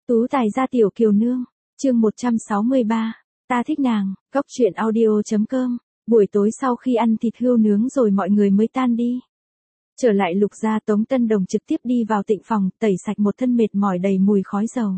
Tú tài gia tiểu kiều nương, chương 163, ta thích nàng, góc truyện audio.com, buổi tối sau khi ăn thịt hươu nướng rồi mọi người mới tan đi. Trở lại Lục gia, Tống Tân Đồng trực tiếp đi vào tịnh phòng, tẩy sạch một thân mệt mỏi đầy mùi khói dầu.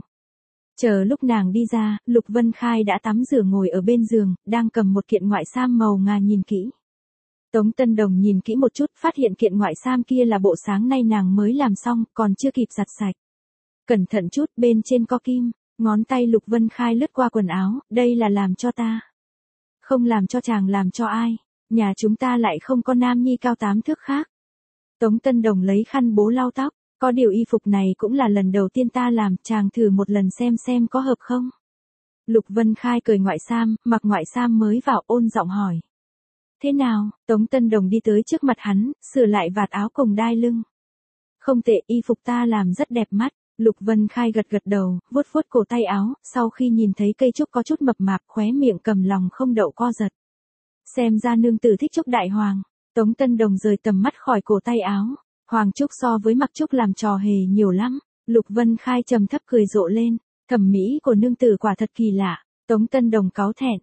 Chờ lúc nàng đi ra, Lục Vân Khai đã tắm rửa ngồi ở bên giường, đang cầm một kiện ngoại sam màu ngà nhìn kỹ. Tống Tân Đồng nhìn kỹ một chút, phát hiện kiện ngoại sam kia là bộ sáng nay nàng mới làm xong, còn chưa kịp giặt sạch. Cẩn thận chút, bên trên có kim, ngón tay Lục Vân Khai lướt qua quần áo, đây là làm cho ta. Không làm cho chàng làm cho ai, nhà chúng ta lại không có nam nhi cao 8 thước khác. Tống Tân Đồng lấy khăn bố lau tóc, có điều y phục này cũng là lần đầu tiên ta làm, chàng thử một lần xem có hợp không. Lục Vân Khai cởi ngoại sam, mặc ngoại sam mới vào, ôn giọng hỏi. Thế nào? Tống Tân Đồng đi tới trước mặt hắn, sửa lại vạt áo cùng đai lưng. Không tệ, y phục ta làm rất đẹp mắt. Lục Vân Khai gật đầu, vuốt cổ tay áo, sau khi nhìn thấy cây trúc có chút mập mạp, khóe miệng cầm lòng không đậu co giật. Xem ra nương tử thích trúc đại hoàng. Tống Tân Đồng rời tầm mắt khỏi cổ tay áo. Hoàng trúc so với mặc trúc làm trò hề nhiều lắm. Lục Vân Khai trầm thấp cười rộ lên. Thẩm mỹ của nương tử quả thật kỳ lạ. Tống Tân Đồng cáu thẹn.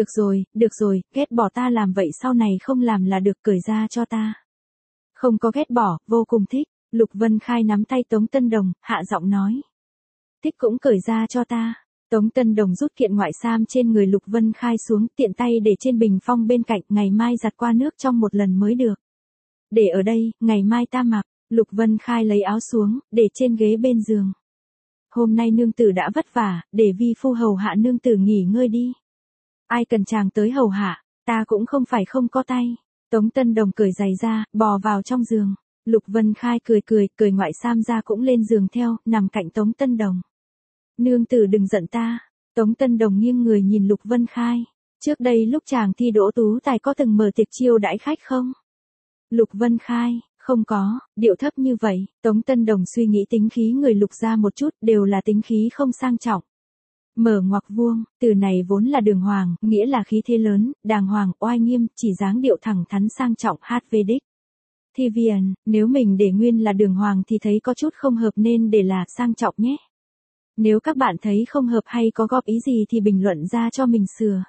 Được rồi, ghét bỏ ta làm vậy sau này không làm là được, cởi ra cho ta. Không có ghét bỏ, vô cùng thích. Lục Vân Khai nắm tay Tống Tân Đồng, hạ giọng nói. Thích cũng cởi ra cho ta. Tống Tân Đồng rút kiện ngoại sam trên người Lục Vân Khai xuống, tiện tay để trên bình phong bên cạnh, ngày mai giặt qua nước trong một lần mới được. Để ở đây, ngày mai ta mặc. Lục Vân Khai lấy áo xuống, để trên ghế bên giường. Hôm nay nương tử đã vất vả, để vi phu hầu hạ nương tử nghỉ ngơi đi. Ai cần chàng tới hầu hạ, ta cũng không phải không có tay. Tống Tân Đồng cởi giày ra, bò vào trong giường. Lục Vân Khai cười, cởi ngoại sam ra cũng lên giường theo, nằm cạnh Tống Tân Đồng. Nương tử đừng giận ta. Tống Tân Đồng nghiêng người nhìn Lục Vân Khai. Trước đây lúc chàng thi đỗ tú tài có từng mở tiệc chiêu đãi khách không? Lục Vân Khai, không có, điệu thấp như vậy. Tống Tân Đồng suy nghĩ tính khí người Lục ra một chút, đều là tính khí không sang trọng. Mở ngoặc vuông, từ này vốn là đường hoàng, nghĩa là khí thế lớn, đàng hoàng, oai nghiêm, chỉ dáng điệu thẳng thắn sang trọng, HV đích. Thi Vian, nếu mình để nguyên là đường hoàng thì thấy có chút không hợp nên để là sang trọng nhé. Nếu các bạn thấy không hợp hay có góp ý gì thì bình luận ra cho mình sửa.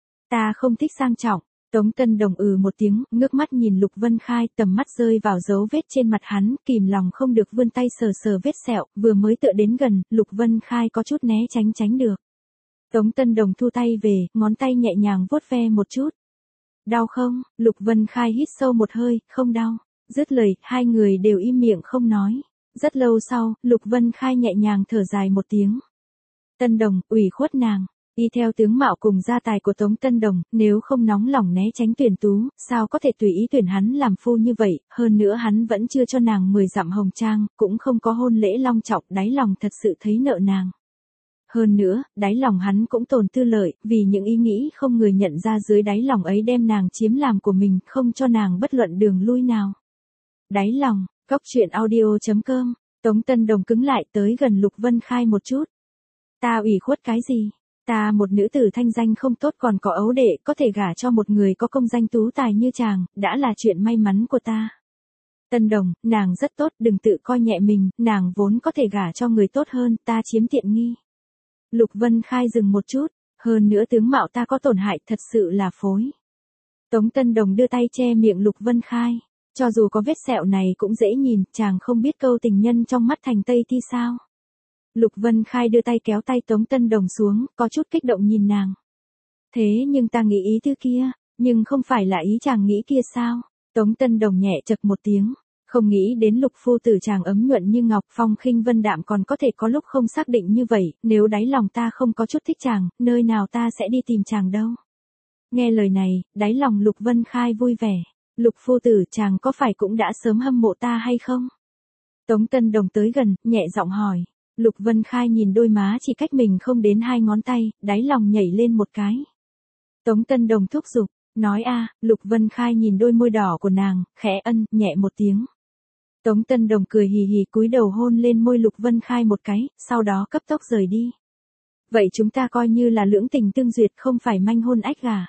Ta không thích sang trọng. Tống Tân Đồng một tiếng, ngước mắt nhìn Lục Vân Khai, tầm mắt rơi vào dấu vết trên mặt hắn, kìm lòng không được vươn tay sờ vết sẹo, vừa mới tựa đến gần, Lục Vân Khai có chút né tránh được. Tống Tân Đồng thu tay về, ngón tay nhẹ nhàng vuốt ve một chút. Đau không? Lục Vân Khai hít sâu một hơi, không đau. Dứt lời, hai người đều im miệng không nói. Rất lâu sau, Lục Vân Khai nhẹ nhàng thở dài một tiếng. Tân Đồng, ủy khuất nàng. Y theo tướng mạo cùng gia tài của Tống Tân Đồng, nếu không nóng lòng né tránh tuyển tú, sao có thể tùy ý tuyển hắn làm phu như vậy, hơn nữa hắn vẫn chưa cho nàng 10 dặm hồng trang, cũng không có hôn lễ long trọng, đáy lòng thật sự thấy nợ nàng. Hơn nữa, đáy lòng hắn cũng tồn tư lợi, vì những ý nghĩ không người nhận ra dưới đáy lòng ấy đem nàng chiếm làm của mình, không cho nàng bất luận đường lui nào. Đáy lòng, góc truyện audio.com, Tống Tân Đồng cứng lại tới gần Lục Vân Khai một chút. Ta ủy khuất cái gì? Ta một nữ tử thanh danh không tốt còn có ấu đệ, có thể gả cho một người có công danh tú tài như chàng, đã là chuyện may mắn của ta. Tân Đồng, nàng rất tốt, đừng tự coi nhẹ mình, nàng vốn có thể gả cho người tốt hơn, ta chiếm tiện nghi. Lục Vân Khai dừng một chút, hơn nữa tướng mạo ta có tổn hại, thật sự là phối. Tống Tân Đồng đưa tay che miệng Lục Vân Khai. Cho dù có vết sẹo này cũng dễ nhìn, chàng không biết câu tình nhân trong mắt thành Tây thì sao. Lục Vân Khai đưa tay kéo tay Tống Tân Đồng xuống, có chút kích động nhìn nàng. Thế nhưng ta nghĩ ý thứ kia, nhưng không phải là ý chàng nghĩ kia sao? Tống Tân Đồng nhẹ chật một tiếng, không nghĩ đến Lục phu tử chàng ấm nhuận như ngọc, phong khinh vân đạm còn có thể có lúc không xác định như vậy, nếu đáy lòng ta không có chút thích chàng, nơi nào ta sẽ đi tìm chàng đâu. Nghe lời này, đáy lòng Lục Vân Khai vui vẻ. Lục phu tử, chàng có phải cũng đã sớm hâm mộ ta hay không? Tống Tân Đồng tới gần, nhẹ giọng hỏi. Lục Vân Khai nhìn đôi má chỉ cách mình không đến 2 ngón tay, đáy lòng nhảy lên một cái. Tống Tân Đồng thúc giục, nói Lục Vân Khai nhìn đôi môi đỏ của nàng, khẽ nhẹ một tiếng. Tống Tân Đồng cười hì hì cúi đầu hôn lên môi Lục Vân Khai một cái, sau đó cấp tốc rời đi. Vậy chúng ta coi như là lưỡng tình tương duyệt, không phải manh hôn ách gà.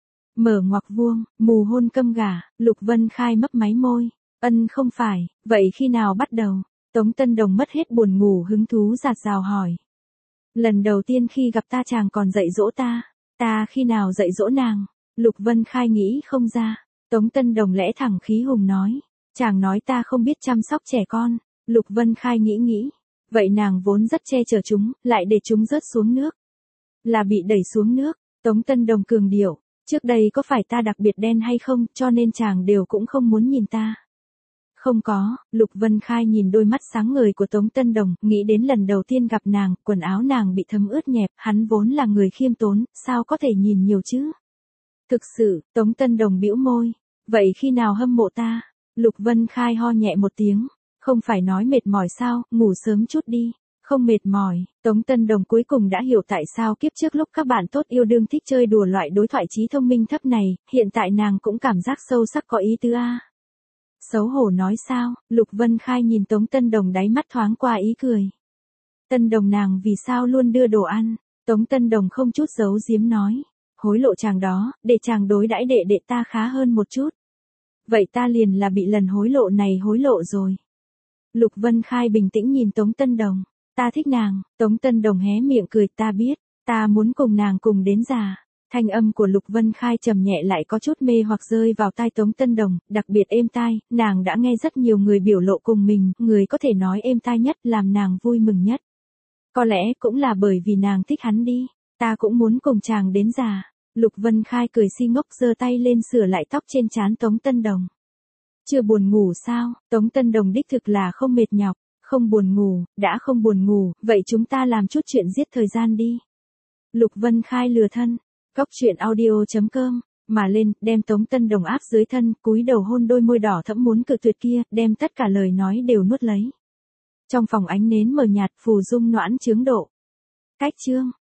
Mở ngoặc vuông, mù hôn câm gà, Lục Vân Khai mấp máy môi. Không phải, vậy khi nào bắt đầu? Tống Tân Đồng mất hết buồn ngủ hứng thú rạt rào hỏi. Lần đầu tiên khi gặp ta chàng còn dạy dỗ ta khi nào dạy dỗ nàng? Lục Vân Khai nghĩ không ra. Tống Tân Đồng lẽ thẳng khí hùng nói. Chàng nói ta không biết chăm sóc trẻ con. Lục Vân Khai nghĩ. Vậy nàng vốn rất che chở chúng, lại để chúng rớt xuống nước. Là bị đẩy xuống nước. Tống Tân Đồng cường điệu. Trước đây có phải ta đặc biệt đen hay không, cho nên chàng đều cũng không muốn nhìn ta. Không có, Lục Vân Khai nhìn đôi mắt sáng ngời của Tống Tân Đồng, nghĩ đến lần đầu tiên gặp nàng, quần áo nàng bị thấm ướt nhẹp, hắn vốn là người khiêm tốn, sao có thể nhìn nhiều chứ? Thực sự, Tống Tân Đồng bĩu môi. Vậy khi nào hâm mộ ta? Lục Vân Khai ho nhẹ một tiếng. Không phải nói mệt mỏi sao, ngủ sớm chút đi. Không mệt mỏi, Tống Tân Đồng cuối cùng đã hiểu tại sao kiếp trước lúc các bạn tốt yêu đương thích chơi đùa loại đối thoại trí thông minh thấp này, hiện tại nàng cũng cảm giác sâu sắc có ý tứ a. Xấu hổ nói sao, Lục Vân Khai nhìn Tống Tân Đồng đáy mắt thoáng qua ý cười. Tân Đồng nàng vì sao luôn đưa đồ ăn, Tống Tân Đồng không chút giấu giếm nói. Hối lộ chàng đó, để chàng đối đãi đệ đệ ta khá hơn một chút. Vậy ta liền là bị lần hối lộ này hối lộ rồi. Lục Vân Khai bình tĩnh nhìn Tống Tân Đồng. Ta thích nàng, Tống Tân Đồng hé miệng cười, ta biết, ta muốn cùng nàng cùng đến già. Thanh âm của Lục Vân Khai trầm nhẹ lại có chút mê hoặc rơi vào tai Tống Tân Đồng, đặc biệt êm tai, nàng đã nghe rất nhiều người biểu lộ cùng mình, người có thể nói êm tai nhất làm nàng vui mừng nhất. Có lẽ cũng là bởi vì nàng thích hắn đi, ta cũng muốn cùng chàng đến già. Lục Vân Khai cười si ngốc giơ tay lên sửa lại tóc trên trán Tống Tân Đồng. Chưa buồn ngủ sao, Tống Tân Đồng đích thực là không mệt nhọc, không buồn ngủ, đã không buồn ngủ, vậy chúng ta làm chút chuyện giết thời gian đi. Lục Vân Khai lừa thân. Cóc truyện audio.com, mà lên, đem Tống Tân Đồng áp dưới thân, cúi đầu hôn đôi môi đỏ thẫm muốn cự tuyệt kia, đem tất cả lời nói đều nuốt lấy. Trong phòng ánh nến mờ nhạt, phù dung noãn chướng độ. Cách chương.